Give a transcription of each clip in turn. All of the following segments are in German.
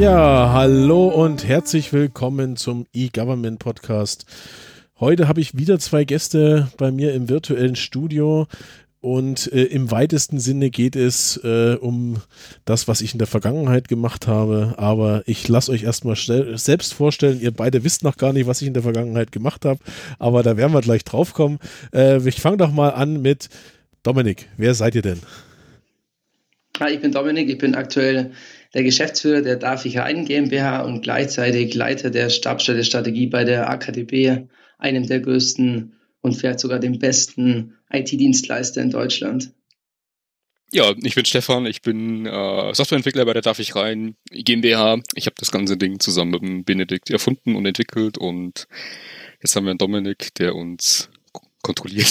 Ja, hallo und herzlich willkommen zum E-Government Podcast. Heute habe ich wieder zwei Gäste bei mir im virtuellen Studio und im weitesten Sinne geht es um das, was ich in der Vergangenheit gemacht habe, aber ich lasse euch erstmal selbst vorstellen, ihr beide wisst noch gar nicht, was ich in der Vergangenheit gemacht habe, aber da werden wir gleich drauf kommen. Ich fange doch mal an mit Dominik. Wer seid ihr denn? Hi, ich bin Dominik, ich bin aktuell der Geschäftsführer der Darf ich rein GmbH und gleichzeitig Leiter der Stabsstelle Strategie bei der AKDB, einem der größten und vielleicht sogar dem besten IT-Dienstleister in Deutschland. Ja, ich bin Stefan, ich bin Softwareentwickler bei der Darf ich rein GmbH. Ich habe das ganze Ding zusammen mit dem Benedikt erfunden und entwickelt und jetzt haben wir einen Dominik, der uns kontrolliert.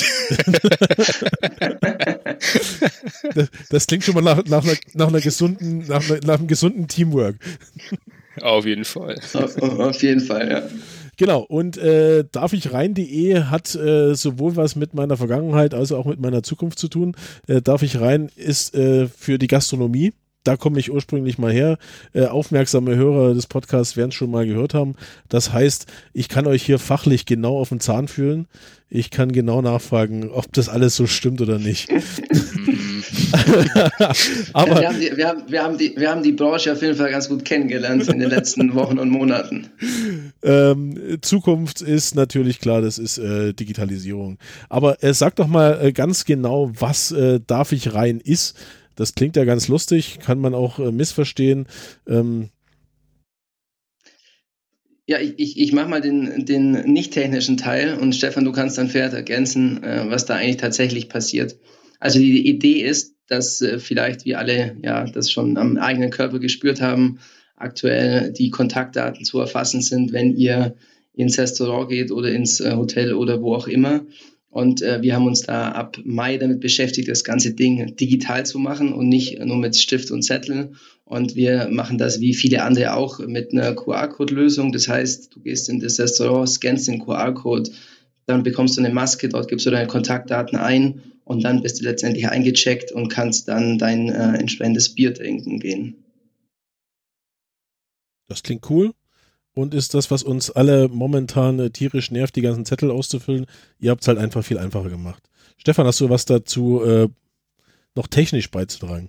Das klingt schon mal nach einem gesunden Teamwork. Auf jeden Fall. Auf jeden Fall, ja. Genau, und darfichrein.de hat sowohl was mit meiner Vergangenheit als auch mit meiner Zukunft zu tun. Darf ich rein ist für die Gastronomie. Da komme ich ursprünglich mal her. Aufmerksame Hörer des Podcasts werden es schon mal gehört haben. Das heißt, ich kann euch hier fachlich genau auf den Zahn fühlen. Ich kann genau nachfragen, ob das alles so stimmt oder nicht. Aber wir haben die Branche auf jeden Fall ganz gut kennengelernt in den letzten Wochen und Monaten. Zukunft ist natürlich klar, das ist Digitalisierung. Aber sag doch mal ganz genau, was Darf ich rein ist. Das klingt ja ganz lustig, kann man auch missverstehen. Ja, ich mache mal den nicht technischen Teil und Stefan, du kannst dann fair ergänzen, was da eigentlich tatsächlich passiert. Also die Idee ist, dass vielleicht wir alle ja das schon am eigenen Körper gespürt haben, aktuell die Kontaktdaten zu erfassen sind, wenn ihr ins Restaurant geht oder ins Hotel oder wo auch immer. Und wir haben uns da ab Mai damit beschäftigt, das ganze Ding digital zu machen und nicht nur mit Stift und Zettel. Und wir machen das wie viele andere auch mit einer QR-Code-Lösung. Das heißt, du gehst in das Restaurant, scannst den QR-Code, dann bekommst du eine Maske, dort gibst du deine Kontaktdaten ein und dann bist du letztendlich eingecheckt und kannst dann dein entsprechendes Bier trinken gehen. Das klingt cool. Und ist das, was uns alle momentan tierisch nervt, die ganzen Zettel auszufüllen. Ihr habt es halt einfach viel einfacher gemacht. Stefan, hast du was dazu noch technisch beizutragen?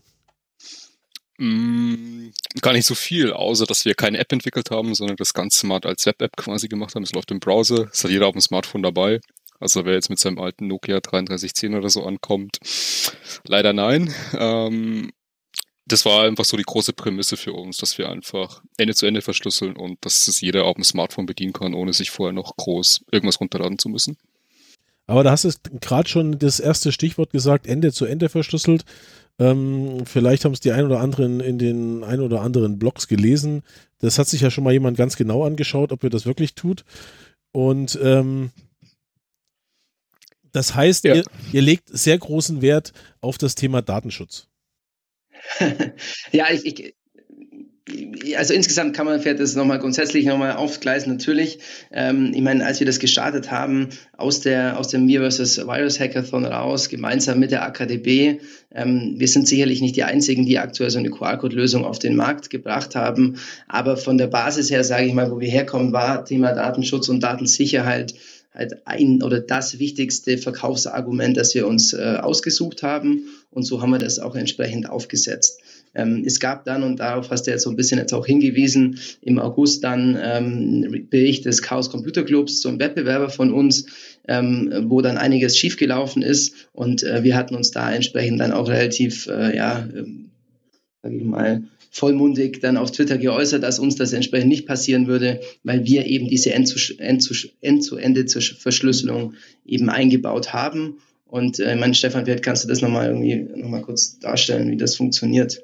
Gar nicht so viel, außer dass wir keine App entwickelt haben, sondern das ganz smart als Web-App quasi gemacht haben. Es läuft im Browser, es hat jeder auf dem Smartphone dabei. Also wer jetzt mit seinem alten Nokia 3310 oder so ankommt, leider nein. Das war einfach so die große Prämisse für uns, dass wir einfach Ende zu Ende verschlüsseln und dass es jeder auf dem Smartphone bedienen kann, ohne sich vorher noch groß irgendwas runterladen zu müssen. Aber da hast du gerade schon das erste Stichwort gesagt, Ende zu Ende verschlüsselt. Vielleicht haben es die ein oder anderen in den ein oder anderen Blogs gelesen. Das hat sich ja schon mal jemand ganz genau angeschaut, ob er das wirklich tut. Und das heißt, ja. ihr legt sehr großen Wert auf das Thema Datenschutz. Ja, also insgesamt kann man vielleicht das grundsätzlich nochmal aufgleisen, natürlich. Ich meine, als wir das gestartet haben, aus dem Mir vs. Virus Hackathon raus, gemeinsam mit der AKDB, wir sind sicherlich nicht die Einzigen, die aktuell so eine QR-Code-Lösung auf den Markt gebracht haben, aber von der Basis her, sage ich mal, wo wir herkommen, war Thema Datenschutz und Datensicherheit halt das wichtigste Verkaufsargument, das wir uns ausgesucht haben, und so haben wir das auch entsprechend aufgesetzt. Es gab dann, und darauf hast du jetzt so ein bisschen jetzt auch hingewiesen, im August dann Bericht des Chaos Computer Clubs, so ein Wettbewerber von uns, wo dann einiges schiefgelaufen ist, und wir hatten uns da entsprechend dann auch relativ, sage ich mal, vollmundig dann auf Twitter geäußert, dass uns das entsprechend nicht passieren würde, weil wir eben diese End-zu-Ende-Verschlüsselung eben eingebaut haben. Und Stefan, vielleicht kannst du das nochmal kurz darstellen, wie das funktioniert.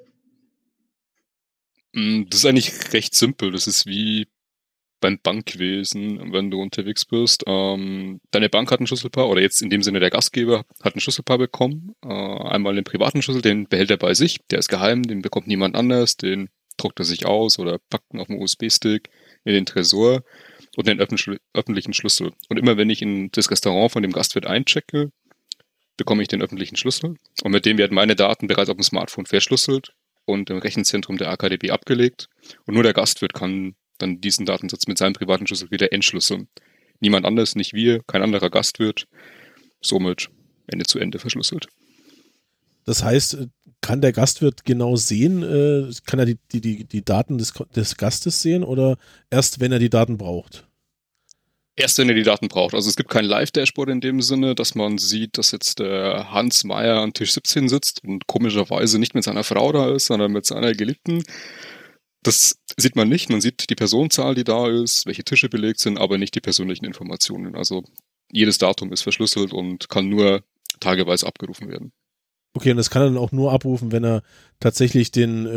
Das ist eigentlich recht simpel. Das ist wie beim Bankwesen, wenn du unterwegs bist. Deine Bank hat ein Schlüsselpaar, oder jetzt in dem Sinne der Gastgeber hat ein Schlüsselpaar bekommen. Einmal den privaten Schlüssel, den behält er bei sich, der ist geheim, den bekommt niemand anders, den druckt er sich aus oder packt ihn auf einen USB-Stick in den Tresor, und den öffentlichen Schlüssel. Und immer wenn ich in das Restaurant von dem Gastwirt einchecke, bekomme ich den öffentlichen Schlüssel, und mit dem werden meine Daten bereits auf dem Smartphone verschlüsselt und im Rechenzentrum der AKDB abgelegt. Und nur der Gastwirt kann dann diesen Datensatz mit seinem privaten Schlüssel wieder entschlüsseln. Niemand anders, nicht wir, kein anderer Gastwirt. Somit Ende zu Ende verschlüsselt. Das heißt, kann der Gastwirt genau sehen, kann er die Daten des Gastes sehen oder erst, wenn er die Daten braucht? Erst wenn er die Daten braucht. Also es gibt kein Live-Dashboard in dem Sinne, dass man sieht, dass jetzt der Hans Meier an Tisch 17 sitzt und komischerweise nicht mit seiner Frau da ist, sondern mit seiner Geliebten. Das sieht man nicht. Man sieht die Personenzahl, die da ist, welche Tische belegt sind, aber nicht die persönlichen Informationen. Also jedes Datum ist verschlüsselt und kann nur tageweise abgerufen werden. Okay, und das kann er dann auch nur abrufen, wenn er tatsächlich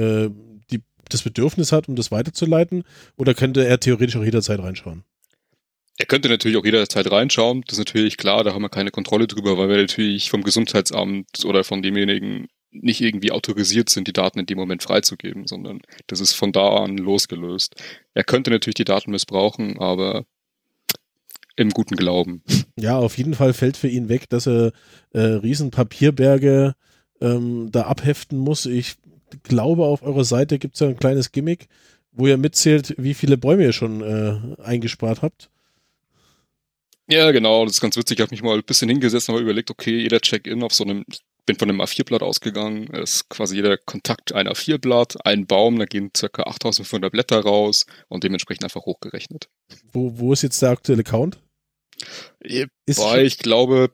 das Bedürfnis hat, um das weiterzuleiten, oder könnte er theoretisch auch jederzeit reinschauen? Er könnte natürlich auch jederzeit reinschauen, das ist natürlich klar, da haben wir keine Kontrolle drüber, weil wir natürlich vom Gesundheitsamt oder von demjenigen nicht irgendwie autorisiert sind, die Daten in dem Moment freizugeben, sondern das ist von da an losgelöst. Er könnte natürlich die Daten missbrauchen, aber im guten Glauben. Ja, auf jeden Fall fällt für ihn weg, dass er riesen Papierberge da abheften muss. Ich glaube, auf eurer Seite gibt es ja ein kleines Gimmick, wo ihr mitzählt, wie viele Bäume ihr schon eingespart habt. Ja, genau, das ist ganz witzig. Ich habe mich mal ein bisschen hingesetzt und habe überlegt, okay, jeder Check-in auf so einem, bin von einem A4-Blatt ausgegangen, ist quasi jeder Kontakt ein A4-Blatt, ein Baum, da gehen ca. 8500 Blätter raus und dementsprechend einfach hochgerechnet. Wo ist jetzt der aktuelle Count? Ich glaube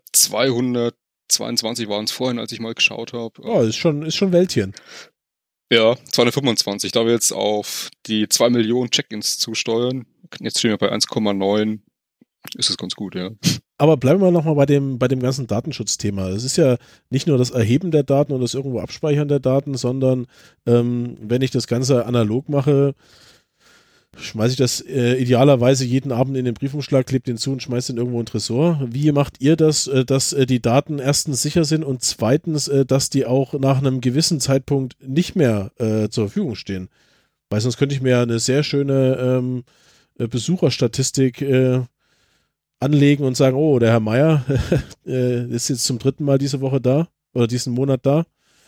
222 waren es vorhin, als ich mal geschaut habe. Oh, ist schon Wäldchen. Ja, 225, da wir jetzt auf die 2 Millionen Check-ins zusteuern, jetzt stehen wir bei 1,9, ist es ganz gut, ja. Aber bleiben wir nochmal bei dem ganzen Datenschutzthema. Es ist ja nicht nur das Erheben der Daten und das irgendwo Abspeichern der Daten, sondern wenn ich das Ganze analog mache, schmeiße ich das idealerweise jeden Abend in den Briefumschlag, klebe den zu und schmeiße den irgendwo in den Tresor. Wie macht ihr das, dass die Daten erstens sicher sind und zweitens, dass die auch nach einem gewissen Zeitpunkt nicht mehr zur Verfügung stehen? Weil sonst könnte ich mir eine sehr schöne Besucherstatistik anlegen und sagen, oh, der Herr Meier ist jetzt zum 3. Mal diese Woche da oder diesen Monat da.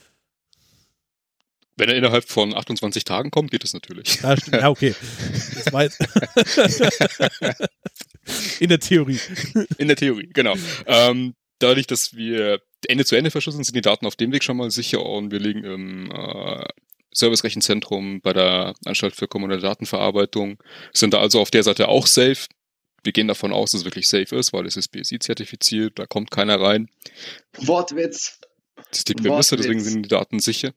Wenn er innerhalb von 28 Tagen kommt, geht es natürlich. Ja, stimmt. Ja, okay. Das war jetzt in der Theorie. In der Theorie, genau. Dadurch, dass wir Ende zu Ende verschlüsseln, sind die Daten auf dem Weg schon mal sicher und wir liegen im Service-Rechenzentrum bei der Anstalt für kommunale Datenverarbeitung, sind da also auf der Seite auch safe. Wir gehen davon aus, dass es wirklich safe ist, weil es ist BSI-zertifiziert, da kommt keiner rein. Wortwitz. Das ist die Prämisse, deswegen sind die Daten sicher.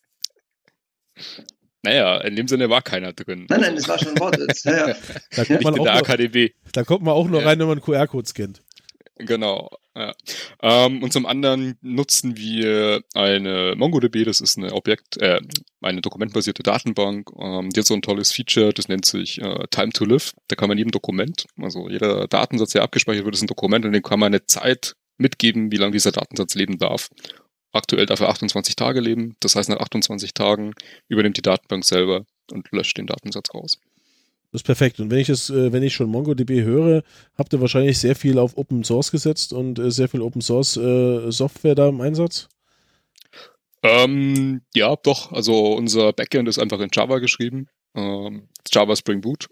Naja, in dem Sinne war keiner drin. Nein, das war schon ein Wortwitz. Ja. Da kommt man auch der AKDB. Da kommt man auch nur rein, wenn man einen QR-Code scannt. Genau, ja. Und zum anderen nutzen wir eine MongoDB, das ist eine eine dokumentbasierte Datenbank. Die hat so ein tolles Feature, das nennt sich Time to Live. Da kann man jedem Dokument, also jeder Datensatz, der abgespeichert wird, ist ein Dokument und dem kann man eine Zeit mitgeben, wie lange dieser Datensatz leben darf. Aktuell darf er 28 Tage leben, das heißt nach 28 Tagen übernimmt die Datenbank selber und löscht den Datensatz raus. Das ist perfekt. Und wenn ich schon MongoDB höre, habt ihr wahrscheinlich sehr viel auf Open Source gesetzt und sehr viel Open Source Software da im Einsatz? Ja, doch. Also unser Backend ist einfach in Java geschrieben. Java Spring Boot.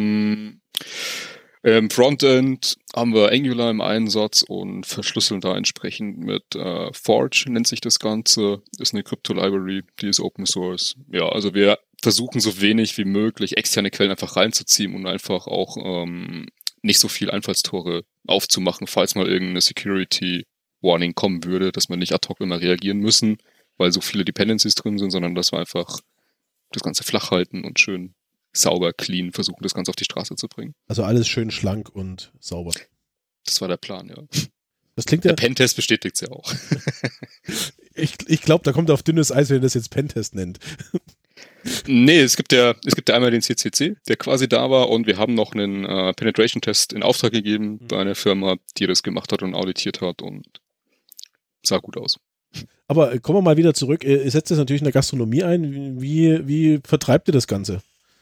Im Frontend haben wir Angular im Einsatz und verschlüsseln da entsprechend mit Forge, nennt sich das Ganze. Ist eine Crypto-Library, die ist Open Source. Ja, also wir versuchen so wenig wie möglich externe Quellen einfach reinzuziehen und einfach auch nicht so viel Einfallstore aufzumachen, falls mal irgendeine Security-Warning kommen würde, dass wir nicht ad hoc immer reagieren müssen, weil so viele Dependencies drin sind, sondern dass wir einfach das Ganze flach halten und schön sauber, clean versuchen, das Ganze auf die Straße zu bringen. Also alles schön schlank und sauber. Das war der Plan, ja. Das klingt der Pentest bestätigt es ja auch. Ich glaube, da kommt er auf dünnes Eis, wenn er das jetzt Pentest nennt. Nee, es gibt ja einmal den CCC, der quasi da war, und wir haben noch einen Penetration-Test in Auftrag gegeben bei einer Firma, die das gemacht hat und auditiert hat, und sah gut aus. Aber kommen wir mal wieder zurück. Ihr setzt das natürlich in der Gastronomie ein. Wie vertreibt ihr das Ganze?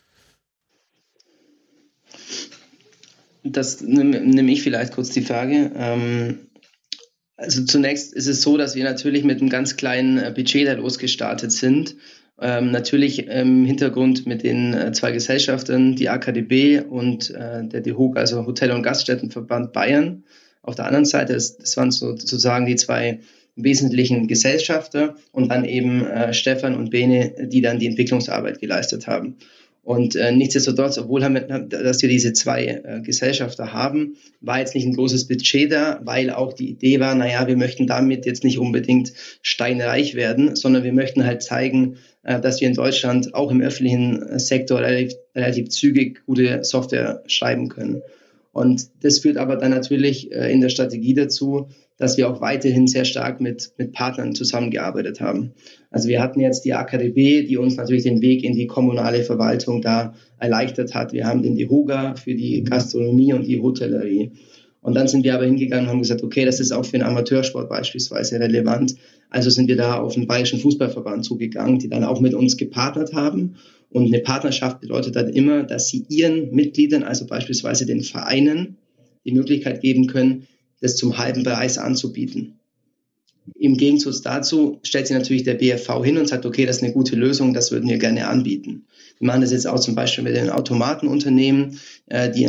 Das nehme ich vielleicht kurz die Frage. Also zunächst ist es so, dass wir natürlich mit einem ganz kleinen Budget da losgestartet sind. Natürlich im Hintergrund mit den zwei Gesellschaftern, die AKDB und der DEHOGA, also Hotel- und Gaststättenverband Bayern. Auf der anderen Seite, das waren sozusagen die zwei wesentlichen Gesellschafter und dann eben Stefan und Bene, die dann die Entwicklungsarbeit geleistet haben. Und nichtsdestotrotz, obwohl dass wir diese zwei Gesellschafter haben, war jetzt nicht ein großes Budget da, weil auch die Idee war, naja, wir möchten damit jetzt nicht unbedingt steinreich werden, sondern wir möchten halt zeigen, dass wir in Deutschland auch im öffentlichen Sektor relativ zügig gute Software schreiben können. Und das führt aber dann natürlich in der Strategie dazu, dass wir auch weiterhin sehr stark mit Partnern zusammengearbeitet haben. Also wir hatten jetzt die AKDB, die uns natürlich den Weg in die kommunale Verwaltung da erleichtert hat. Wir haben den DEHOGA für die Gastronomie und die Hotellerie. Und dann sind wir aber hingegangen und haben gesagt, okay, das ist auch für den Amateursport beispielsweise relevant. Also sind wir da auf den Bayerischen Fußballverband zugegangen, die dann auch mit uns gepartnert haben. Und eine Partnerschaft bedeutet dann immer, dass sie ihren Mitgliedern, also beispielsweise den Vereinen, die Möglichkeit geben können, das zum halben Preis anzubieten. Im Gegenzug dazu stellt sich natürlich der BFV hin und sagt, okay, das ist eine gute Lösung, das würden wir gerne anbieten. Wir machen das jetzt auch zum Beispiel mit den Automatenunternehmen, die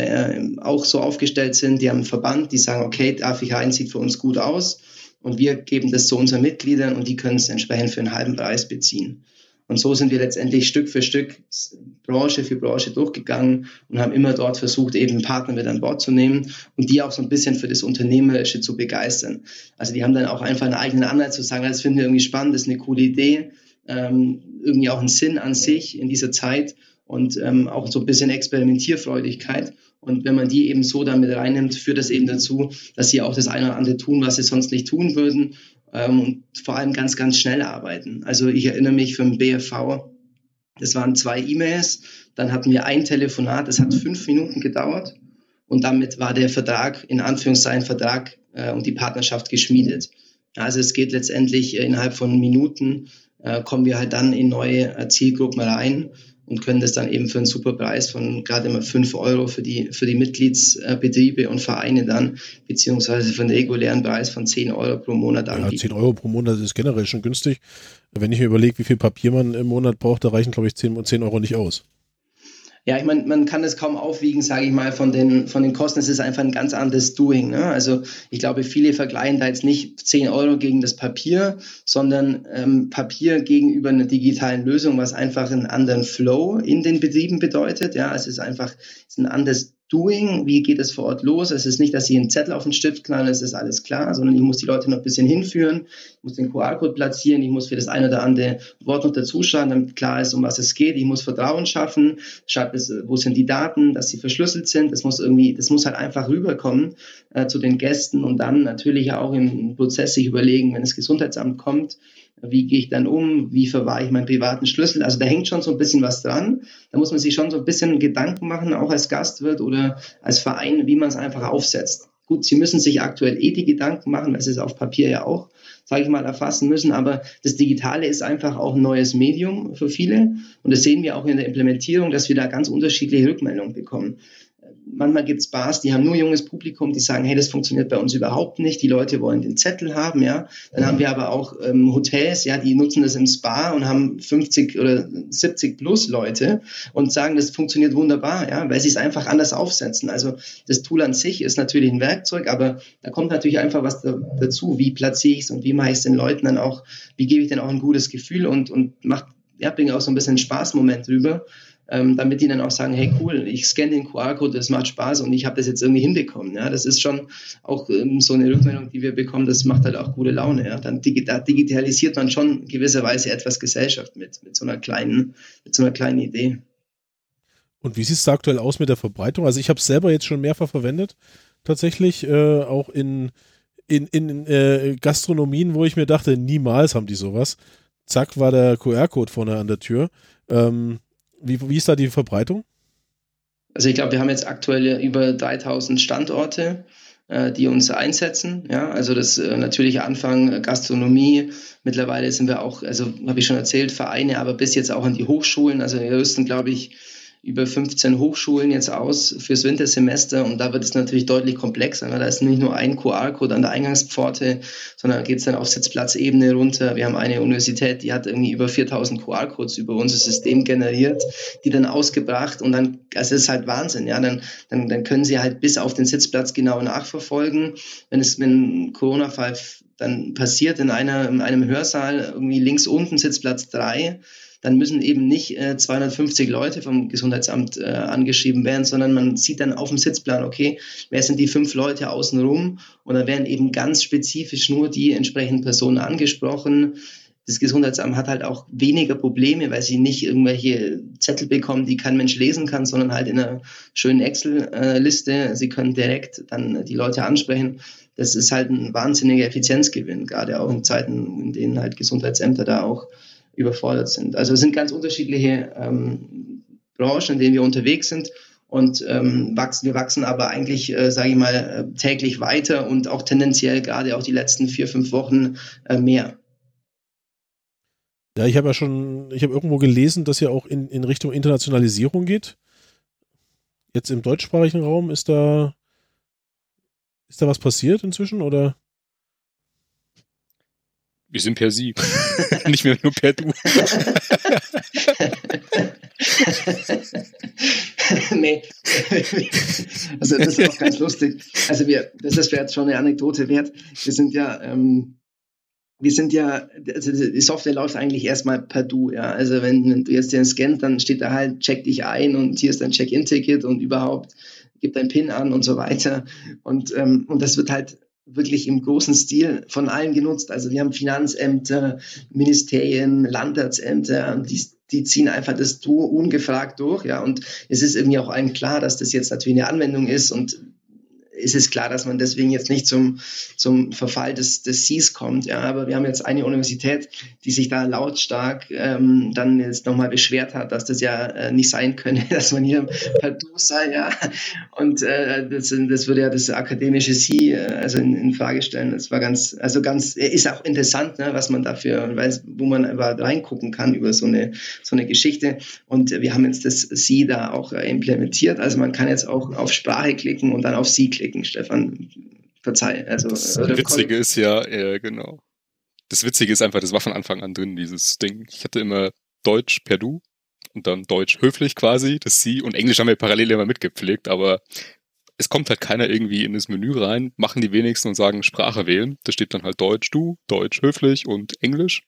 auch so aufgestellt sind, die haben einen Verband, die sagen, okay, darf ich rein, sieht für uns gut aus und wir geben das zu unseren Mitgliedern und die können es entsprechend für einen halben Preis beziehen. Und so sind wir letztendlich Stück für Stück, Branche für Branche durchgegangen und haben immer dort versucht, eben Partner mit an Bord zu nehmen und die auch so ein bisschen für das Unternehmerische zu begeistern. Also die haben dann auch einfach einen eigenen Anreiz zu sagen, das finden wir irgendwie spannend, das ist eine coole Idee, irgendwie auch einen Sinn an sich in dieser Zeit und auch so ein bisschen Experimentierfreudigkeit. Und wenn man die eben so damit reinnimmt, führt das eben dazu, dass sie auch das eine oder andere tun, was sie sonst nicht tun würden. Und vor allem ganz, ganz schnell arbeiten. Also ich erinnere mich vom BFV, das waren 2 E-Mails, dann hatten wir ein Telefonat, das hat 5 Minuten gedauert und damit war der Vertrag, in Anführungszeichen Vertrag und die Partnerschaft geschmiedet. Also es geht letztendlich innerhalb von Minuten, kommen wir halt dann in neue Zielgruppen rein und können das dann eben für einen super Preis von gerade mal 5 € für die Mitgliedsbetriebe und Vereine dann, beziehungsweise für einen regulären Preis von 10 € pro Monat anbieten. Ja, 10 € pro Monat ist generell schon günstig. Wenn ich mir überlege, wie viel Papier man im Monat braucht, da reichen, glaube ich, 10 € nicht aus. Ja, ich meine, man kann das kaum aufwiegen, sage ich mal, von den Kosten. Es ist einfach ein ganz anderes Doing. Ne? Also ich glaube, viele vergleichen da jetzt nicht 10 € gegen das Papier, sondern Papier gegenüber einer digitalen Lösung, was einfach einen anderen Flow in den Betrieben bedeutet. Ja, es ist ein anderes Doing, wie geht es vor Ort los? Es ist nicht, dass ich einen Zettel auf den Stift knallen, es ist alles klar, sondern ich muss die Leute noch ein bisschen hinführen, ich muss den QR-Code platzieren, ich muss für das eine oder andere Wort noch dazuschreiben, damit klar ist, um was es geht, ich muss Vertrauen schaffen, wo sind die Daten, dass sie verschlüsselt sind, das muss halt einfach rüberkommen zu den Gästen und dann natürlich auch im Prozess sich überlegen, wenn das Gesundheitsamt kommt, wie gehe ich dann um, wie verwahre ich meinen privaten Schlüssel, also da hängt schon so ein bisschen was dran, da muss man sich schon so ein bisschen Gedanken machen, auch als Gastwirt oder als Verein, wie man es einfach aufsetzt. Gut, Sie müssen sich aktuell die Gedanken machen, weil Sie es auf Papier ja auch, sage ich mal, erfassen müssen, aber das Digitale ist einfach auch ein neues Medium für viele und das sehen wir auch in der Implementierung, dass wir da ganz unterschiedliche Rückmeldungen bekommen. Manchmal gibt es Bars, die haben nur junges Publikum, die sagen, hey, das funktioniert bei uns überhaupt nicht. Die Leute wollen den Zettel haben, ja. Dann haben wir aber auch Hotels, ja, die nutzen das im Spa und haben 50 oder 70 plus Leute und sagen, das funktioniert wunderbar, ja, weil sie es einfach anders aufsetzen. Also das Tool an sich ist natürlich ein Werkzeug, aber da kommt natürlich einfach was dazu. Wie platziere ich es und wie mache ich es den Leuten dann auch, wie gebe ich denn auch ein gutes Gefühl und bringe auch so ein bisschen einen Spaßmoment rüber. Damit die dann auch sagen, hey cool, ich scanne den QR-Code, das macht Spaß und ich habe das jetzt irgendwie hinbekommen. Ja, das ist schon auch so eine Rückmeldung, die wir bekommen, das macht halt auch gute Laune. Ja, dann digitalisiert man schon gewisserweise etwas Gesellschaft mit so einer kleinen Idee. Und wie sieht es aktuell aus mit der Verbreitung? Also ich habe es selber jetzt schon mehrfach verwendet, tatsächlich auch in Gastronomien, wo ich mir dachte, niemals haben die sowas. Zack, war der QR-Code vorne an der Tür. Wie ist da die Verbreitung? Also ich glaube, wir haben jetzt aktuell über 3000 Standorte, die uns einsetzen. Ja, also das natürliche Anfang Gastronomie. Mittlerweile sind wir auch, also habe ich schon erzählt, Vereine, aber bis jetzt auch an die Hochschulen. Also wir rüsten, glaube ich, über 15 Hochschulen jetzt aus fürs Wintersemester und da wird es natürlich deutlich komplexer. Da ist nicht nur ein QR-Code an der Eingangspforte, sondern geht es dann auf Sitzplatzebene runter. Wir haben eine Universität, die hat irgendwie über 4000 QR-Codes über unser System generiert, die dann ausgebracht und dann, also das ist halt Wahnsinn, ja, dann können sie halt bis auf den Sitzplatz genau nachverfolgen. Wenn ein Corona-Fall dann passiert in einem Hörsaal, irgendwie links unten Sitzplatz 3, dann müssen eben nicht 250 Leute vom Gesundheitsamt angeschrieben werden, sondern man sieht dann auf dem Sitzplan, okay, wer sind die 5 Leute außenrum und dann werden eben ganz spezifisch nur die entsprechenden Personen angesprochen. Das Gesundheitsamt hat halt auch weniger Probleme, weil sie nicht irgendwelche Zettel bekommen, die kein Mensch lesen kann, sondern halt in einer schönen Excel-Liste. Sie können direkt dann die Leute ansprechen. Das ist halt ein wahnsinniger Effizienzgewinn, gerade auch in Zeiten, in denen halt Gesundheitsämter da auch überfordert sind. Also es sind ganz unterschiedliche Branchen, in denen wir unterwegs sind und wir wachsen aber eigentlich, sage ich mal, täglich weiter und auch tendenziell gerade auch die letzten 4-5 Wochen mehr. Ja, ich habe irgendwo gelesen, dass ihr auch in Richtung Internationalisierung geht. Jetzt im deutschsprachigen Raum ist da was passiert inzwischen, oder? Wir sind per Sie, nicht mehr nur per Du. Nee, also das ist auch ganz lustig. Also das wäre jetzt schon eine Anekdote wert. Wir sind ja, also die Software läuft eigentlich erstmal per Du, ja. Also wenn du jetzt den scannst, dann steht da halt, check dich ein und hier ist dein Check-in-Ticket und überhaupt, gib dein PIN an und so weiter. Und das wird halt wirklich im großen Stil von allen genutzt. Also wir haben Finanzämter, Ministerien, Landratsämter, die ziehen einfach das Du ungefragt durch, ja. Und es ist irgendwie auch allen klar, dass das jetzt natürlich eine Anwendung ist und es ist klar, dass man deswegen jetzt nicht zum Verfall des Cs kommt. Ja, aber wir haben jetzt eine Universität, die sich da lautstark dann jetzt nochmal beschwert hat, dass das ja nicht sein könne, dass man hier per Du sei. Ja. Und das würde ja das akademische C also in Frage stellen. Das war ganz, ist auch interessant, ne, was man dafür weiß, wo man überhaupt reingucken kann über so eine Geschichte. Und wir haben jetzt das C da auch implementiert. Also man kann jetzt auch auf Sprache klicken und dann auf Sie klicken. Stefan, verzeih. Also, das Witzige ist ja, genau. Das Witzige ist einfach, das war von Anfang an drin, dieses Ding. Ich hatte immer Deutsch per Du und dann Deutsch höflich quasi, das Sie, und Englisch haben wir parallel immer mitgepflegt, aber es kommt halt keiner irgendwie in das Menü rein, machen die wenigsten und sagen Sprache wählen. Da steht dann halt Deutsch Du, Deutsch höflich und Englisch.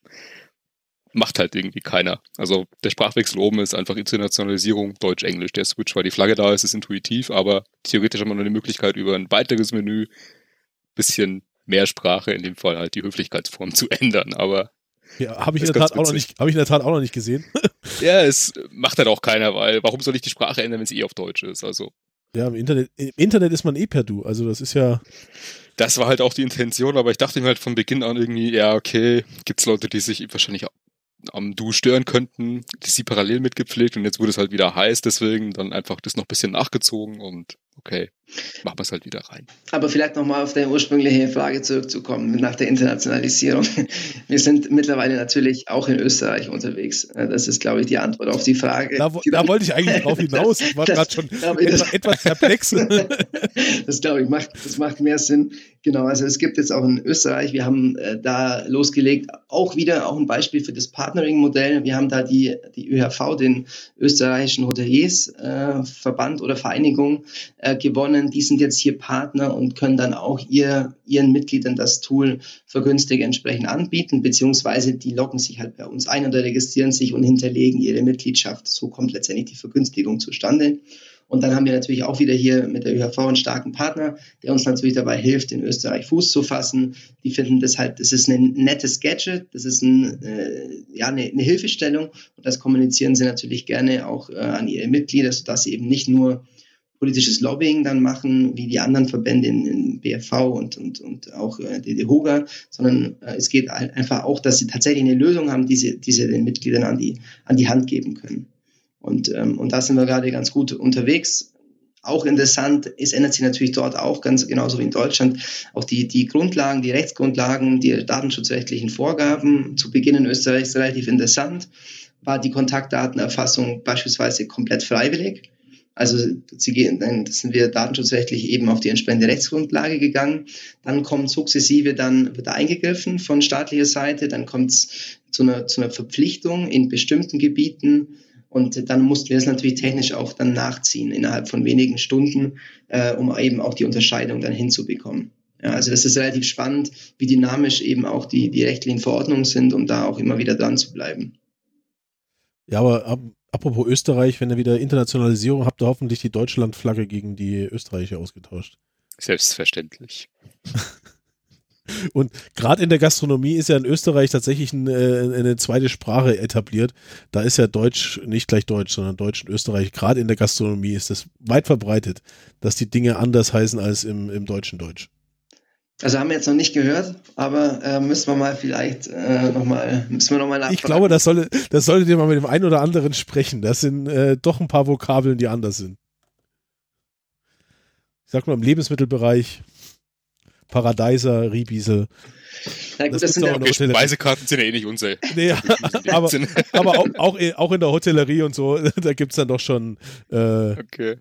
Macht halt irgendwie keiner. Also der Sprachwechsel oben ist einfach Internationalisierung, Deutsch-Englisch. Der Switch, weil die Flagge da ist, ist intuitiv, aber theoretisch hat man noch die Möglichkeit, über ein weiteres Menü bisschen mehr Sprache, in dem Fall halt die Höflichkeitsform zu ändern, aber ja, habe ich in der Tat auch noch nicht gesehen. Ja, es macht halt auch keiner, weil warum soll ich die Sprache ändern, wenn es auf Deutsch ist? Also ja, im Internet ist man per Du, also das ist ja... Das war halt auch die Intention, aber ich dachte mir halt von Beginn an irgendwie, ja, okay, gibt's Leute, die sich wahrscheinlich am Du stören könnten, die sie parallel mitgepflegt und jetzt wurde es halt wieder heiß, deswegen dann einfach das noch ein bisschen nachgezogen und okay, machen wir es halt wieder rein. Aber vielleicht nochmal auf deine ursprüngliche Frage zurückzukommen, nach der Internationalisierung. Wir sind mittlerweile natürlich auch in Österreich unterwegs. Das ist, glaube ich, die Antwort auf die Frage. Da wollte ich eigentlich drauf hinaus. Ich war gerade schon etwas perplex. Das, glaube ich, macht mehr Sinn. Genau, also es gibt jetzt auch in Österreich, wir haben da losgelegt, auch ein Beispiel für das Partnering-Modell. Wir haben da die ÖHV, den österreichischen Hoteliersverband oder Vereinigung, gewonnen. Die sind jetzt hier Partner und können dann auch ihren Mitgliedern das Tool vergünstigt entsprechend anbieten, beziehungsweise die loggen sich halt bei uns ein oder registrieren sich und hinterlegen ihre Mitgliedschaft. So kommt letztendlich die Vergünstigung zustande. Und dann haben wir natürlich auch wieder hier mit der ÖHV einen starken Partner, der uns natürlich dabei hilft, in Österreich Fuß zu fassen. Die finden das ist ein nettes Gadget, das ist eine Hilfestellung und das kommunizieren sie natürlich gerne auch an ihre Mitglieder, sodass sie eben nicht nur politisches Lobbying dann machen, wie die anderen Verbände in BFV und auch die DEHOGA, sondern es geht halt einfach auch, dass sie tatsächlich eine Lösung haben, die sie den Mitgliedern an die Hand geben können. Und da sind wir gerade ganz gut unterwegs. Auch interessant, es ändert sich natürlich dort auch, ganz genauso wie in Deutschland, auch die Grundlagen, die Rechtsgrundlagen, die datenschutzrechtlichen Vorgaben. Zu Beginn in Österreich ist relativ interessant, war die Kontaktdatenerfassung beispielsweise komplett freiwillig. Also dann sind wir datenschutzrechtlich eben auf die entsprechende Rechtsgrundlage gegangen. Dann kommt sukzessive, dann wird da eingegriffen von staatlicher Seite, dann kommt es zu einer Verpflichtung in bestimmten Gebieten und dann mussten wir es natürlich technisch auch dann nachziehen innerhalb von wenigen Stunden, um eben auch die Unterscheidung dann hinzubekommen. Ja, also das ist relativ spannend, wie dynamisch eben auch die rechtlichen Verordnungen sind, um da auch immer wieder dran zu bleiben. Ja, aber apropos Österreich, wenn ihr wieder Internationalisierung habt, ihr hoffentlich die Deutschlandflagge gegen die Österreicher ausgetauscht. Selbstverständlich. Und gerade in der Gastronomie ist ja in Österreich tatsächlich eine zweite Sprache etabliert. Da ist ja Deutsch nicht gleich Deutsch, sondern Deutsch und Österreich. Gerade in der Gastronomie ist das weit verbreitet, dass die Dinge anders heißen als im deutschen Deutsch. Also haben wir jetzt noch nicht gehört, aber müssen wir mal vielleicht nochmal nachfragen. Ich glaube, das solltet ihr mal mit dem einen oder anderen sprechen. Das sind doch ein paar Vokabeln, die anders sind. Ich sag mal im Lebensmittelbereich, Paradeiser, Riebisel. Na gut, das sind ja Speisekarten sind ja eh nicht unser. Nee, aber auch in der Hotellerie und so, da gibt es dann doch schon Okay.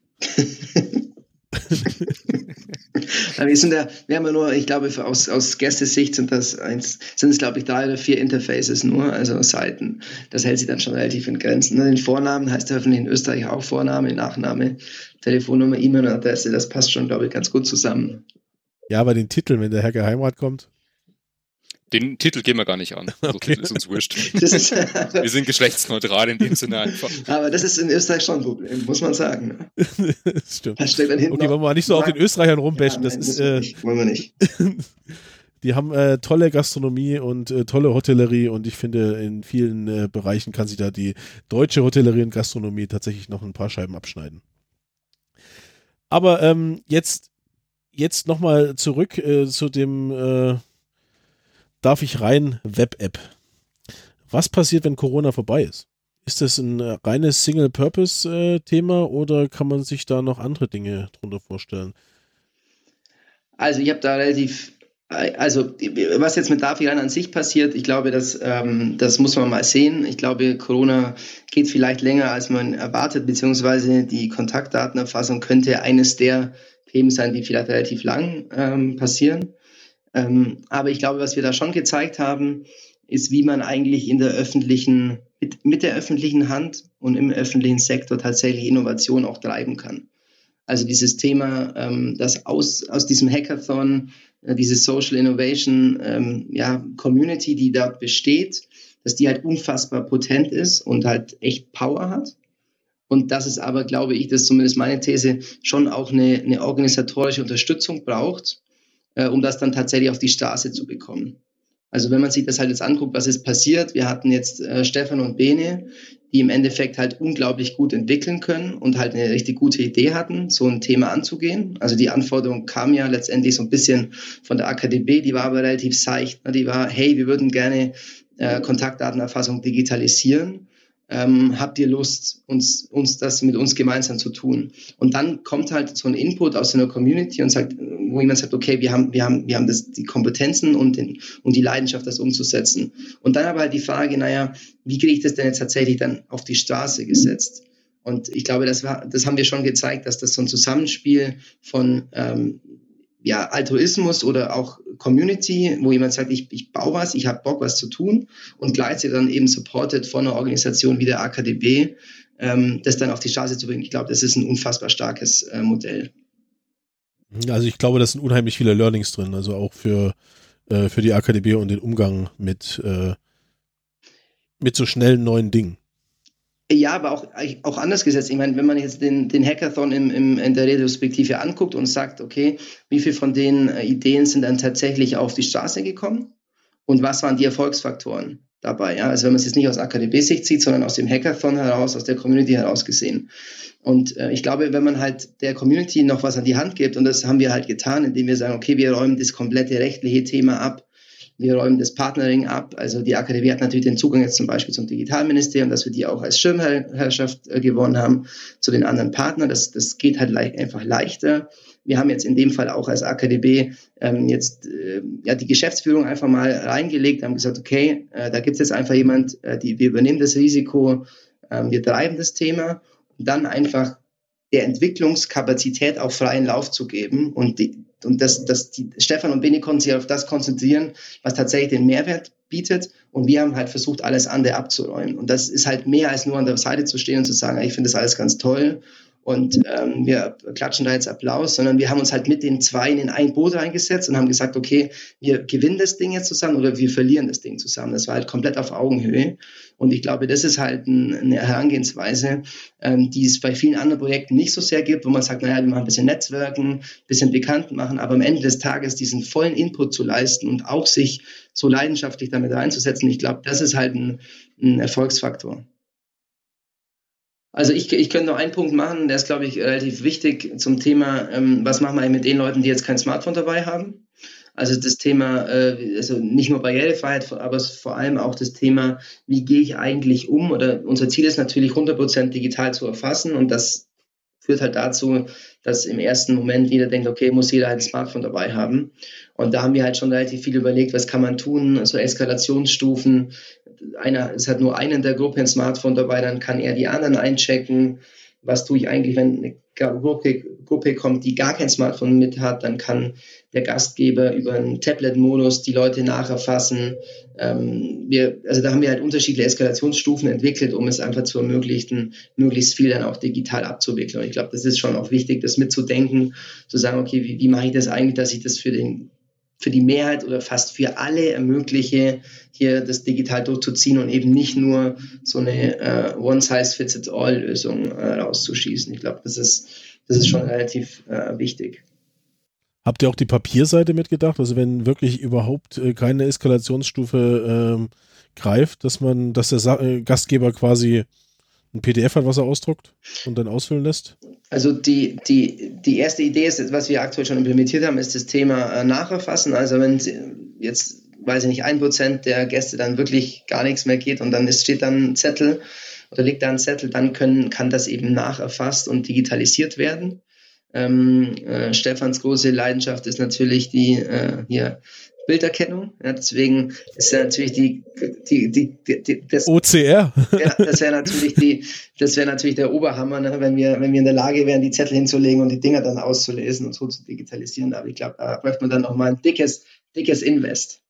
Wir haben ja nur, ich glaube, aus Gästesicht sind es, glaube ich, 3 oder 4 Interfaces nur, also Seiten. Das hält sich dann schon relativ in Grenzen. Den Vornamen heißt hoffentlich in Österreich auch Vorname, Nachname, Telefonnummer, E-Mail-Adresse, das passt schon, glaube ich, ganz gut zusammen. Ja, aber den Titel, wenn der Herr Geheimrat kommt. Den Titel gehen wir gar nicht an. Okay. Das ist uns wurscht. Wir sind geschlechtsneutral in dem Sinne einfach. Aber das ist in Österreich schon ein Problem, muss man sagen. Das stimmt. Das steht dann hinten okay, wollen wir mal nicht so auf den Österreichern rumbashen. Ja, wollen wir nicht. Die haben tolle Gastronomie und tolle Hotellerie und ich finde, in vielen Bereichen kann sich da die deutsche Hotellerie und Gastronomie tatsächlich noch ein paar Scheiben abschneiden. Aber jetzt nochmal zurück zu dem Darf ich rein Web-App. Was passiert, wenn Corona vorbei ist? Ist das ein reines Single-Purpose-Thema oder kann man sich da noch andere Dinge drunter vorstellen? Also ich habe da was jetzt mit Darf ich rein an sich passiert, ich glaube, das muss man mal sehen. Ich glaube, Corona geht vielleicht länger, als man erwartet, beziehungsweise die Kontaktdatenerfassung könnte eines der Themen sein, die vielleicht relativ lang passieren. Aber ich glaube, was wir da schon gezeigt haben, ist, wie man eigentlich in der mit der öffentlichen Hand und im öffentlichen Sektor tatsächlich Innovation auch treiben kann. Also dieses Thema, dass aus diesem Hackathon, diese Social Innovation Community, die dort besteht, dass die halt unfassbar potent ist und halt echt Power hat. Und dass es aber, glaube ich, das ist zumindest meine These, schon auch eine organisatorische Unterstützung braucht, um das dann tatsächlich auf die Straße zu bekommen. Also wenn man sich das halt jetzt anguckt, was ist passiert, wir hatten jetzt Stefan und Bene, die im Endeffekt halt unglaublich gut entwickeln können und halt eine richtig gute Idee hatten, so ein Thema anzugehen. Also die Anforderung kam ja letztendlich so ein bisschen von der AKDB, die war aber relativ seicht. Die war, hey, wir würden gerne Kontaktdatenerfassung digitalisieren. Habt ihr Lust, uns das mit uns gemeinsam zu tun? Und dann kommt halt so ein Input aus einer Community und sagt, wo jemand sagt, okay, wir haben die Kompetenzen und die Leidenschaft, das umzusetzen. Und dann aber halt die Frage, wie kriege ich das denn jetzt tatsächlich dann auf die Straße gesetzt? Und ich glaube, das haben wir schon gezeigt, dass das so ein Zusammenspiel von Altruismus oder auch Community, wo jemand sagt, ich baue was, ich habe Bock, was zu tun und gleichzeitig dann eben supported von einer Organisation wie der AKDB, das dann auf die Straße zu bringen. Ich glaube, das ist ein unfassbar starkes Modell. Also ich glaube, da sind unheimlich viele Learnings drin, also auch für die AKDB und den Umgang mit so schnellen neuen Dingen. Ja, aber auch anders gesetzt. Ich meine, wenn man jetzt den Hackathon in der Retrospektive anguckt und sagt, okay, wie viel von den Ideen sind dann tatsächlich auf die Straße gekommen und was waren die Erfolgsfaktoren dabei? Ja? Also wenn man es jetzt nicht aus AKDB-Sicht sieht, sondern aus dem Hackathon heraus, aus der Community heraus gesehen. Und ich glaube, wenn man halt der Community noch was an die Hand gibt, und das haben wir halt getan, indem wir sagen, okay, wir räumen das komplette rechtliche Thema ab, wir räumen das Partnering ab. Also die AKDB hat natürlich den Zugang jetzt zum Beispiel zum Digitalministerium, dass wir die auch als Schirmherrschaft gewonnen haben zu den anderen Partnern. Das geht halt einfach leichter. wir haben jetzt in dem Fall auch als AKDB die Geschäftsführung einfach mal reingelegt, haben gesagt, okay, da gibt es jetzt einfach jemand, wir übernehmen das Risiko, wir treiben das Thema und dann einfach der Entwicklungskapazität auch freien Lauf zu geben und Stefan und Beni konnten sich auf das konzentrieren, was tatsächlich den Mehrwert bietet und wir haben halt versucht, alles andere abzuräumen und das ist halt mehr als nur an der Seite zu stehen und zu sagen, ich finde das alles ganz toll und wir klatschen da jetzt Applaus, sondern wir haben uns halt mit den Zweien in ein Boot reingesetzt und haben gesagt, okay, wir gewinnen das Ding jetzt zusammen oder wir verlieren das Ding zusammen. Das war halt komplett auf Augenhöhe und ich glaube, das ist halt eine Herangehensweise, die es bei vielen anderen Projekten nicht so sehr gibt, wo man sagt, wir machen ein bisschen Netzwerken, ein bisschen bekannt machen, aber am Ende des Tages diesen vollen Input zu leisten und auch sich so leidenschaftlich damit reinzusetzen, ich glaube, das ist halt ein Erfolgsfaktor. Also ich könnte noch einen Punkt machen, der ist, glaube ich, relativ wichtig zum Thema, was machen wir eigentlich mit den Leuten, die jetzt kein Smartphone dabei haben? Also das Thema, also nicht nur Barrierefreiheit, aber vor allem auch das Thema, wie gehe ich eigentlich um? Oder unser Ziel ist natürlich 100% digital zu erfassen und das führt halt dazu, dass im ersten Moment jeder denkt, okay, muss jeder halt ein Smartphone dabei haben. Und da haben wir halt schon relativ viel überlegt, was kann man tun, so Eskalationsstufen. Es hat nur einen der Gruppe ein Smartphone dabei, dann kann er die anderen einchecken. Was tue ich eigentlich, wenn eine Gruppe kommt, die gar kein Smartphone mit hat, dann kann der Gastgeber über einen Tablet-Modus die Leute nacherfassen. Da haben wir halt unterschiedliche Eskalationsstufen entwickelt, um es einfach zu ermöglichen, möglichst viel dann auch digital abzuwickeln. Und ich glaube, das ist schon auch wichtig, das mitzudenken, zu sagen, okay, wie mache ich das eigentlich, dass ich das für die Mehrheit oder fast für alle ermögliche, hier das digital durchzuziehen und eben nicht nur so eine One-Size-Fits-It-All-Lösung rauszuschießen. Ich glaube, das ist schon relativ wichtig. Habt ihr auch die Papierseite mitgedacht? Also wenn wirklich überhaupt keine Eskalationsstufe greift, dass der Gastgeber quasi ein PDF hat, was er ausdruckt und dann ausfüllen lässt? Also die erste Idee ist, was wir aktuell schon implementiert haben, ist das Thema Nacherfassen. Also wenn jetzt, weiß ich nicht, 1% der Gäste dann wirklich gar nichts mehr geht und dann steht dann ein Zettel oder liegt da ein Zettel, dann kann das eben nacherfasst und digitalisiert werden. Stefans große Leidenschaft ist natürlich die Bilderkennung. Ja, deswegen ist ja natürlich das OCR. Ja, das wäre natürlich der Oberhammer, ne, wenn wir in der Lage wären, die Zettel hinzulegen und die Dinger dann auszulesen und so zu digitalisieren. Aber ich glaube, da bräuchte man dann noch mal ein dickes Invest.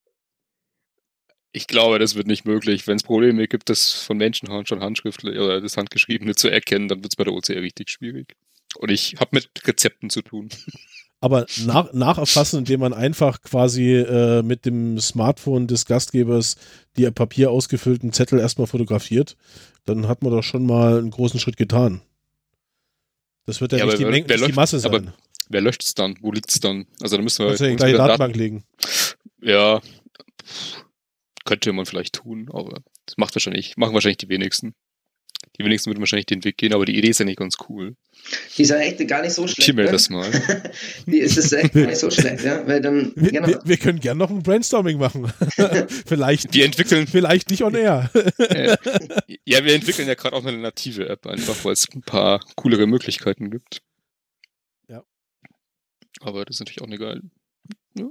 Ich glaube, das wird nicht möglich. Wenn es Probleme gibt, das von Menschenhand schon handschriftlich oder das Handgeschriebene zu erkennen, dann wird es bei der OCR richtig schwierig. Und ich habe mit Rezepten zu tun. Aber nacherfassen, indem man einfach quasi mit dem Smartphone des Gastgebers die Papier ausgefüllten Zettel erstmal fotografiert, dann hat man doch schon mal einen großen Schritt getan. Das wird ja nicht die Masse sein. Aber wer löscht es dann? Wo liegt es dann? Also da müssen wir in die Datenbank legen. Ja, könnte man vielleicht tun, aber das machen wahrscheinlich die wenigsten. Die wenigsten würden wahrscheinlich den Weg gehen, aber die Idee ist ja nicht ganz cool. Die ist ja echt gar nicht so schlecht. Schimmel das mal. Die ist echt gar nicht so schlecht, ja. Weil dann, wir können gerne noch ein Brainstorming machen. Vielleicht nicht on air. Ja, wir entwickeln ja gerade auch eine native App, einfach weil es ein paar coolere Möglichkeiten gibt. Ja. Aber das ist natürlich auch eine geile. Ja.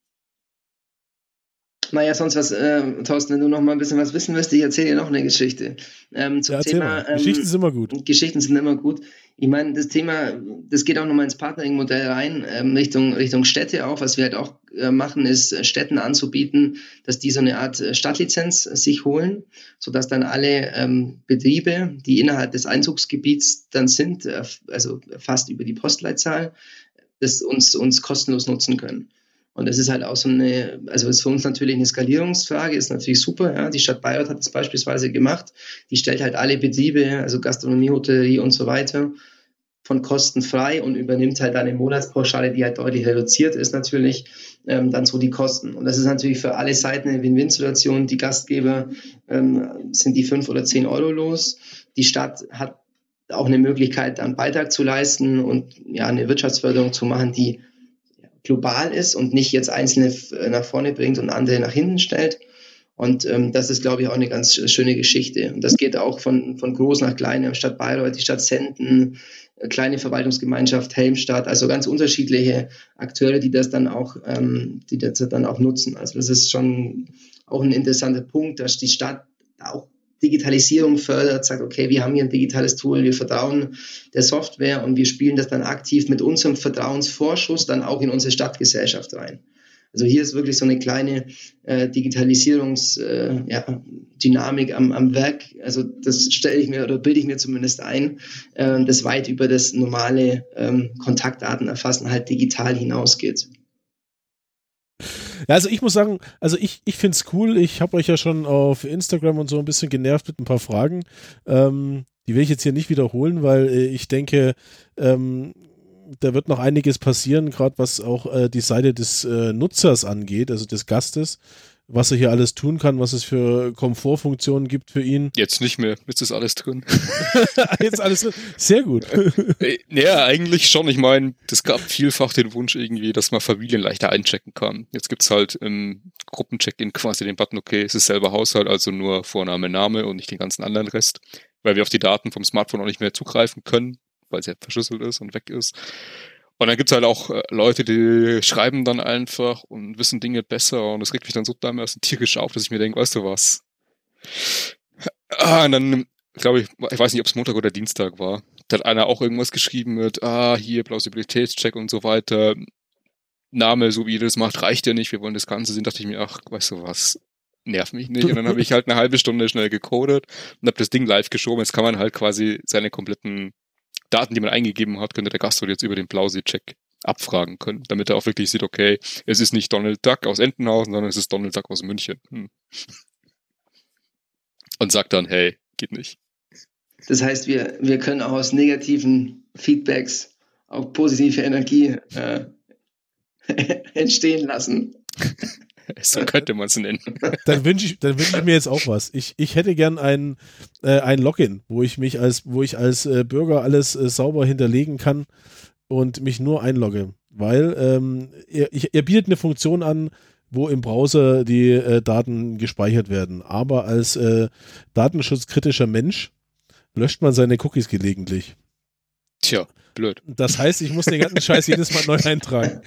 Naja, sonst was, Thorsten, wenn du noch mal ein bisschen was wissen willst, ich erzähle dir noch eine Geschichte. Zum Thema, Geschichten sind immer gut. Geschichten sind immer gut. Ich meine, das Thema, das geht auch nochmal ins Partnering-Modell rein, Richtung Städte auch. Was wir halt auch machen, ist Städten anzubieten, dass die so eine Art Stadtlizenz sich holen, sodass dann alle Betriebe, die innerhalb des Einzugsgebiets dann sind, also fast über die Postleitzahl, das uns kostenlos nutzen können. Und das ist halt auch so ist für uns natürlich eine Skalierungsfrage, ist natürlich super. Ja. Die Stadt Bayreuth hat das beispielsweise gemacht. Die stellt halt alle Betriebe, also Gastronomie, Hotellerie und so weiter, von Kosten frei und übernimmt halt eine Monatspauschale, die halt deutlich reduziert ist natürlich, dann so die Kosten. Und das ist natürlich für alle Seiten eine Win-Win-Situation. Die Gastgeber sind die 5 oder 10 Euro los. Die Stadt hat auch eine Möglichkeit, einen Beitrag zu leisten und ja eine Wirtschaftsförderung zu machen, die global ist und nicht jetzt Einzelne nach vorne bringt und andere nach hinten stellt. Und das ist, glaube ich, auch eine ganz schöne Geschichte. Und das geht auch von groß nach klein. Stadt Bayreuth, die Stadt Senden, kleine Verwaltungsgemeinschaft Helmstadt, also ganz unterschiedliche Akteure, die das dann auch nutzen. Also das ist schon auch ein interessanter Punkt, dass die Stadt auch Digitalisierung fördert, sagt, okay, wir haben hier ein digitales Tool, wir vertrauen der Software und wir spielen das dann aktiv mit unserem Vertrauensvorschuss dann auch in unsere Stadtgesellschaft rein. Also hier ist wirklich so eine kleine Digitalisierungsdynamik am Werk. Also das stelle ich mir oder bilde ich mir zumindest ein, das weit über das normale Kontaktdatenerfassen halt digital hinausgeht. Ja, also ich muss sagen, also ich finde es cool. Ich habe euch ja schon auf Instagram und so ein bisschen genervt mit ein paar Fragen. Die will ich jetzt hier nicht wiederholen, weil ich denke, da wird noch einiges passieren, gerade was auch die Seite des Nutzers angeht, also des Gastes, was er hier alles tun kann, was es für Komfortfunktionen gibt für ihn. Jetzt nicht mehr, jetzt ist alles drin. Jetzt alles drin, sehr gut. Ja, eigentlich schon. Ich meine, es gab vielfach den Wunsch irgendwie, dass man Familien leichter einchecken kann. Jetzt gibt's halt im Gruppencheck-in quasi den Button, okay, es ist selber Haushalt, also nur Vorname, Name und nicht den ganzen anderen Rest, weil wir auf die Daten vom Smartphone auch nicht mehr zugreifen können, weil es ja verschlüsselt ist und weg ist. Und dann gibt's halt auch Leute, die schreiben dann einfach und wissen Dinge besser und das regt mich dann so dermaßen tierisch auf, dass ich mir denke, weißt du was? Und dann, glaube ich weiß nicht, ob es Montag oder Dienstag war, da hat einer auch irgendwas geschrieben mit, hier Plausibilitätscheck und so weiter. Name, so wie ihr das macht, reicht ja nicht, wir wollen das Ganze sehen. Dachte ich mir, ach, weißt du was, nerv mich nicht. Und dann habe ich halt eine halbe Stunde schnell gecodet und habe das Ding live geschoben. Jetzt kann man halt quasi seine kompletten Daten, die man eingegeben hat, könnte der Gastwirt jetzt über den Plausi-Check abfragen können, damit er auch wirklich sieht, okay, es ist nicht Donald Duck aus Entenhausen, sondern es ist Donald Duck aus München. Und sagt dann, hey, geht nicht. Das heißt, wir können auch aus negativen Feedbacks auch positive Energie entstehen lassen. So könnte man es nennen. Dann wünsche ich mir jetzt auch was. Ich hätte gern ein Login, wo ich als Bürger alles sauber hinterlegen kann und mich nur einlogge. Weil ihr bietet eine Funktion an, wo im Browser die Daten gespeichert werden. Aber als datenschutzkritischer Mensch löscht man seine Cookies gelegentlich. Tja, blöd. Das heißt, ich muss den ganzen Scheiß jedes Mal neu eintragen.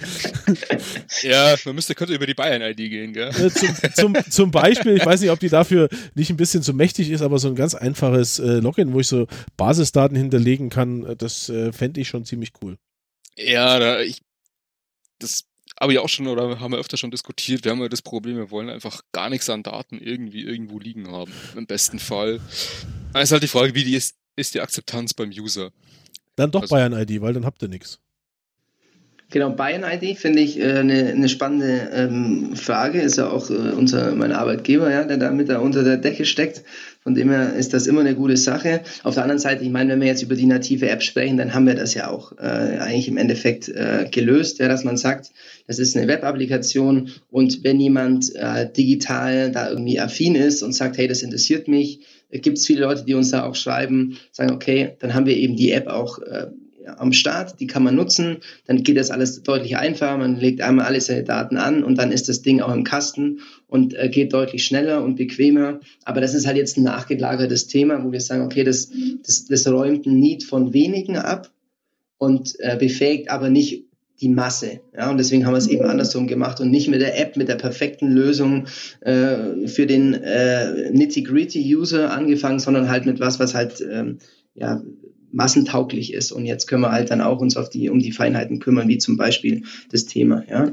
Ja, könnte über die Bayern-ID gehen, gell? Zum Beispiel, ich weiß nicht, ob die dafür nicht ein bisschen zu mächtig ist, aber so ein ganz einfaches Login, wo ich so Basisdaten hinterlegen kann, das fände ich schon ziemlich cool. Ja, das habe ich auch schon, oder haben wir öfter schon diskutiert, wir haben ja das Problem, wir wollen einfach gar nichts an Daten irgendwo liegen haben, im besten Fall. Da ist halt die Frage, wie ist die Akzeptanz beim User? Dann doch Bayern-ID, weil dann habt ihr nichts. Genau, Bayern-ID finde ich eine spannende Frage. Ist ja auch mein Arbeitgeber, ja, der da unter der Decke steckt. Von dem her ist das immer eine gute Sache. Auf der anderen Seite, ich meine, wenn wir jetzt über die native App sprechen, dann haben wir das ja auch eigentlich im Endeffekt gelöst, ja, dass man sagt, das ist eine Web-Applikation und wenn jemand digital da irgendwie affin ist und sagt, hey, das interessiert mich, gibt es viele Leute, die uns da auch schreiben, sagen, okay, dann haben wir eben die App auch am Start, die kann man nutzen, dann geht das alles deutlich einfacher, man legt einmal alle seine Daten an und dann ist das Ding auch im Kasten und geht deutlich schneller und bequemer, aber das ist halt jetzt ein nachgelagertes Thema, wo wir sagen, okay, das räumt ein Need von wenigen ab und befähigt aber nicht die Masse, ja, und deswegen haben wir es eben andersrum gemacht und nicht mit der App, mit der perfekten Lösung für den Nitty-Gritty-User angefangen, sondern halt mit was halt massentauglich ist. Und jetzt können wir halt dann auch uns um die Feinheiten kümmern, wie zum Beispiel das Thema, ja.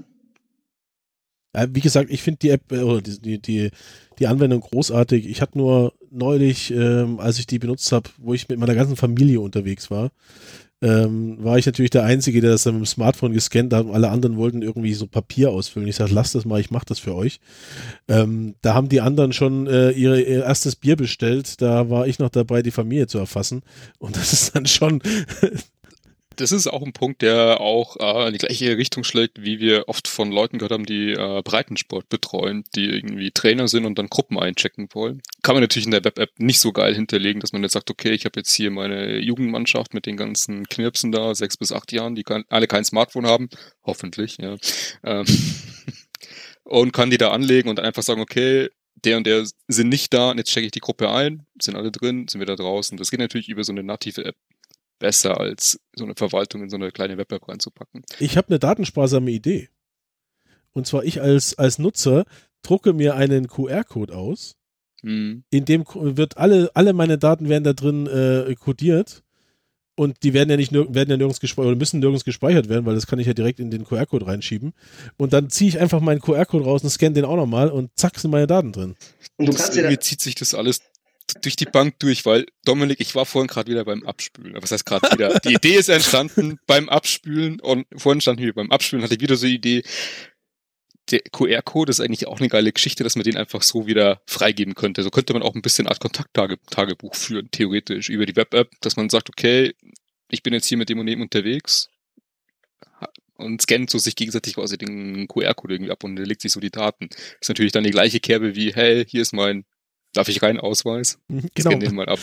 Wie gesagt, ich finde die App oder die Anwendung großartig. Ich hatte nur neulich, als ich die benutzt habe, wo ich mit meiner ganzen Familie unterwegs war, war ich natürlich der Einzige, der das dann mit dem Smartphone gescannt hat und alle anderen wollten irgendwie so Papier ausfüllen. Ich sage, lasst das mal, ich mache das für euch. Da haben die anderen schon ihr erstes Bier bestellt, da war ich noch dabei, die Familie zu erfassen und das ist dann schon... Das ist auch ein Punkt, der auch in die gleiche Richtung schlägt, wie wir oft von Leuten gehört haben, die Breitensport betreuen, die irgendwie Trainer sind und dann Gruppen einchecken wollen. Kann man natürlich in der Web-App nicht so geil hinterlegen, dass man jetzt sagt, okay, ich habe jetzt hier meine Jugendmannschaft mit den ganzen Knirpsen da, 6 bis 8 Jahren, die alle kein Smartphone haben, hoffentlich, ja. Und kann die da anlegen und einfach sagen, okay, der und der sind nicht da und jetzt checke ich die Gruppe ein, sind alle drin, sind wir da draußen. Das geht natürlich über so eine native App besser als so eine Verwaltung in so eine kleine Web-App reinzupacken. Ich habe eine datensparsame Idee. Und zwar ich als Nutzer drucke mir einen QR-Code aus, in dem wird alle meine Daten werden da drin kodiert und die werden ja nirgends gespeichert oder müssen nirgends gespeichert werden, weil das kann ich ja direkt in den QR-Code reinschieben. Und dann ziehe ich einfach meinen QR-Code raus und scanne den auch nochmal und zack sind meine Daten drin. Und du kannst irgendwie zieht sich das alles durch die Bank durch, weil Dominik, ich war vorhin gerade wieder beim Abspülen. Was heißt gerade wieder? Die Idee ist entstanden beim Abspülen und vorhin standen wir beim Abspülen, hatte ich wieder so die Idee, der QR-Code ist eigentlich auch eine geile Geschichte, dass man den einfach so wieder freigeben könnte. So könnte man auch ein bisschen Art Kontakttagebuch führen, theoretisch, über die Web-App, dass man sagt, okay, ich bin jetzt hier mit dem und dem unterwegs und scannt so sich gegenseitig quasi den QR-Code irgendwie ab und der legt sich so die Daten. Das ist natürlich dann die gleiche Kerbe wie, hey, hier ist mein, darf ich rein, Ausweis? Genau. Scan den mal ab.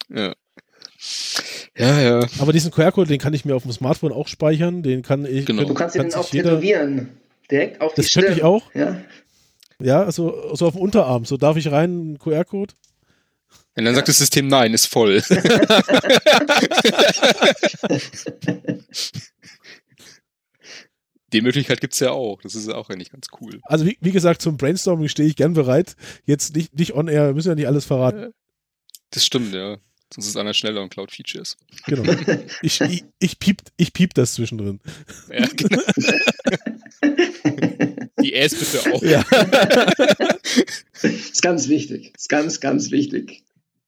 Ja. Aber diesen QR-Code, den kann ich mir auf dem Smartphone auch speichern, den kann ich... Genau. Du kannst ihn auch tätowieren. Direkt auf die Stirn. Das könnte ich auch. Ja. Ja, so auf dem Unterarm. So, darf ich rein, einen QR-Code? Und dann sagt das System, nein, ist voll. Die Möglichkeit gibt's ja auch. Das ist ja auch eigentlich ganz cool. Also wie gesagt, zum Brainstorming stehe ich gern bereit. Jetzt nicht on air, wir müssen ja nicht alles verraten. Das stimmt, ja. Sonst ist einer schneller und klaut Features. Genau. Ich piep das zwischendrin. Ja, genau. Die Äs bitte auch. Ja. Ist ganz wichtig. Ist ganz, ganz wichtig.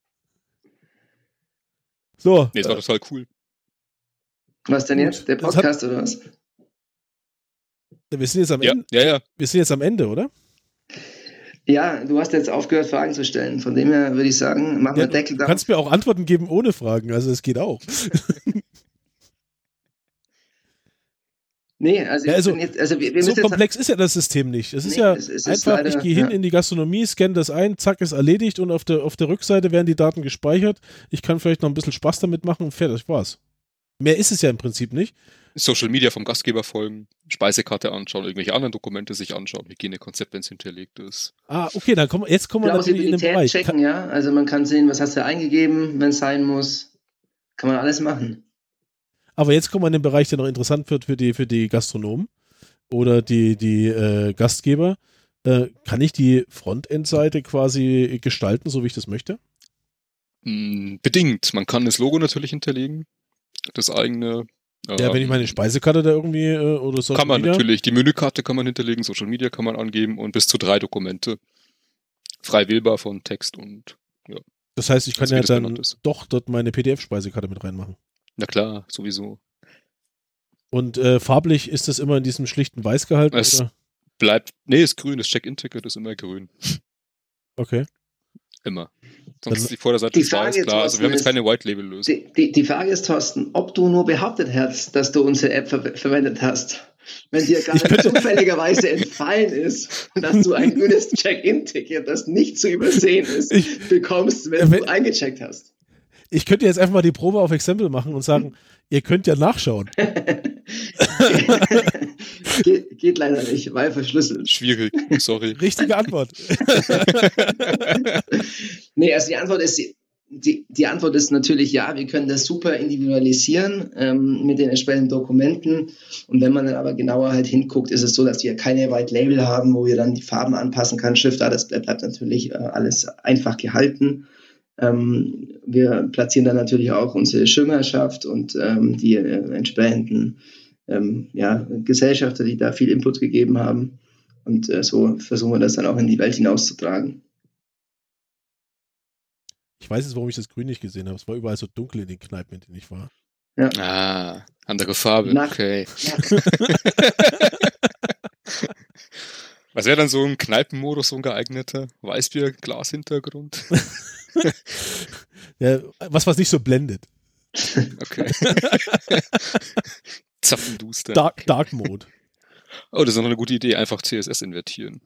So. Nee, das war total cool. Was denn jetzt? Der Podcast oder was? Wir sind jetzt am Ende. Ja. Wir sind jetzt am Ende, oder? Ja, du hast jetzt aufgehört, Fragen zu stellen. Von dem her würde ich sagen, machen wir Deckel drauf. Du kannst mir auch Antworten geben ohne Fragen. Also es geht auch. Nee, also wir so komplex ist ja das System nicht. Es ist einfach, leider, ich gehe hin in die Gastronomie, scanne das ein, zack, ist erledigt und auf der Rückseite werden die Daten gespeichert. Ich kann vielleicht noch ein bisschen Spaß damit machen und fertig war's. Mehr ist es ja im Prinzip nicht. Social Media vom Gastgeber folgen, Speisekarte anschauen, irgendwelche anderen Dokumente sich anschauen, Hygienekonzept, wenn es hinterlegt ist. Ah, okay, dann jetzt kommen wir natürlich in den Bereich. Checken, ja. Also man kann sehen, was hast du eingegeben, wenn es sein muss. Kann man alles machen. Aber jetzt kommen wir in den Bereich, der noch interessant wird für die Gastronomen oder die Gastgeber. Kann ich die Frontend-Seite quasi gestalten, so wie ich das möchte? Bedingt. Man kann das Logo natürlich hinterlegen, das eigene. Ja, wenn ich meine Speisekarte da irgendwie oder so. Kann man natürlich. Die Menükarte kann man hinterlegen, Social Media kann man angeben und bis zu 3 Dokumente. Frei wählbar von Text und ja. Das heißt, ich kann ja dann doch dort meine PDF-Speisekarte mit reinmachen. Na klar, sowieso. Und farblich ist das immer in diesem schlichten Weiß gehalten? Es oder? Ist grün, das Check-In-Ticket ist immer grün. Okay. Immer. Sonst ist die Vorderseite weiß, klar. Also wir haben jetzt keine White-Label-Lösung. Die Frage ist, Thorsten, ob du nur behauptet hast, dass du unsere App verwendet hast. Wenn dir gar nicht zufälligerweise entfallen ist, dass du ein grünes Check-In-Ticket, das nicht zu übersehen ist, bekommst, wenn du eingecheckt hast. Ich könnte jetzt einfach mal die Probe auf Exempel machen und sagen, ihr könnt ja nachschauen. Geht leider nicht, weil verschlüsselt. Schwierig, sorry. Richtige Antwort. Nee, also die Antwort ist natürlich ja, wir können das super individualisieren mit den entsprechenden Dokumenten. Und wenn man dann aber genauer halt hinguckt, ist es so, dass wir keine White Label haben, wo wir dann die Farben anpassen kann, Schriftart, das bleibt natürlich alles einfach gehalten. Wir platzieren dann natürlich auch unsere Schirmherrschaft und die entsprechenden Gesellschafter, die da viel Input gegeben haben. Und so versuchen wir das dann auch in die Welt hinauszutragen. Ich weiß jetzt, warum ich das Grün nicht gesehen habe. Es war überall so dunkel in den Kneipen, in denen ich war. Ja. Ah, andere Farbe, okay. Was wäre dann so ein Kneipenmodus, so ein geeigneter? Weißbier, Glashintergrund? Ja, was nicht so blendet. Okay. Zapfenduster. Dark Mode. Oh, das ist noch eine gute Idee. Einfach CSS invertieren.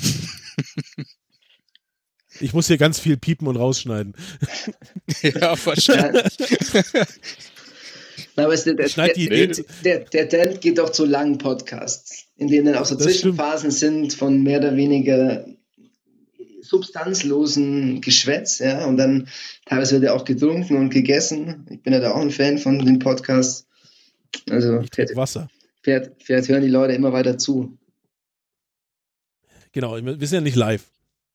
Ich muss hier ganz viel piepen und rausschneiden. Ja, wahrscheinlich. Aber der Trend geht doch zu langen Podcasts, in denen dann auch so Zwischenphasen sind von mehr oder weniger substanzlosen Geschwätz, ja, und dann teilweise wird ja auch getrunken und gegessen. Ich bin ja da auch ein Fan von den Podcasts. Also Wasser. Vielleicht hören die Leute immer weiter zu. Genau, wir sind ja nicht live.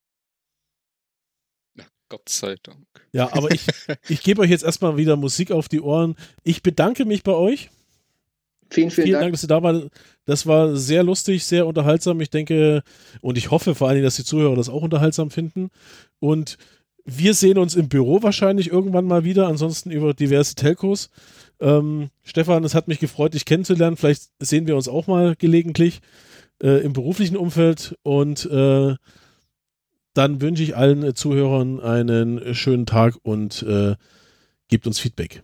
Ja, Gott sei Dank. Ja, aber ich gebe euch jetzt erstmal wieder Musik auf die Ohren. Ich bedanke mich bei euch. Vielen Dank, dass ihr da wart. Das war sehr lustig, sehr unterhaltsam. Ich denke und ich hoffe vor allen Dingen, dass die Zuhörer das auch unterhaltsam finden. Und wir sehen uns im Büro wahrscheinlich irgendwann mal wieder, ansonsten über diverse Telcos. Stefan, es hat mich gefreut, dich kennenzulernen. Vielleicht sehen wir uns auch mal gelegentlich im beruflichen Umfeld. Und dann wünsche ich allen Zuhörern einen schönen Tag und gebt uns Feedback.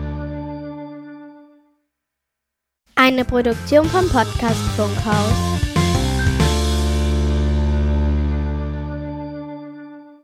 Eine Produktion vom Podcast Funkhaus.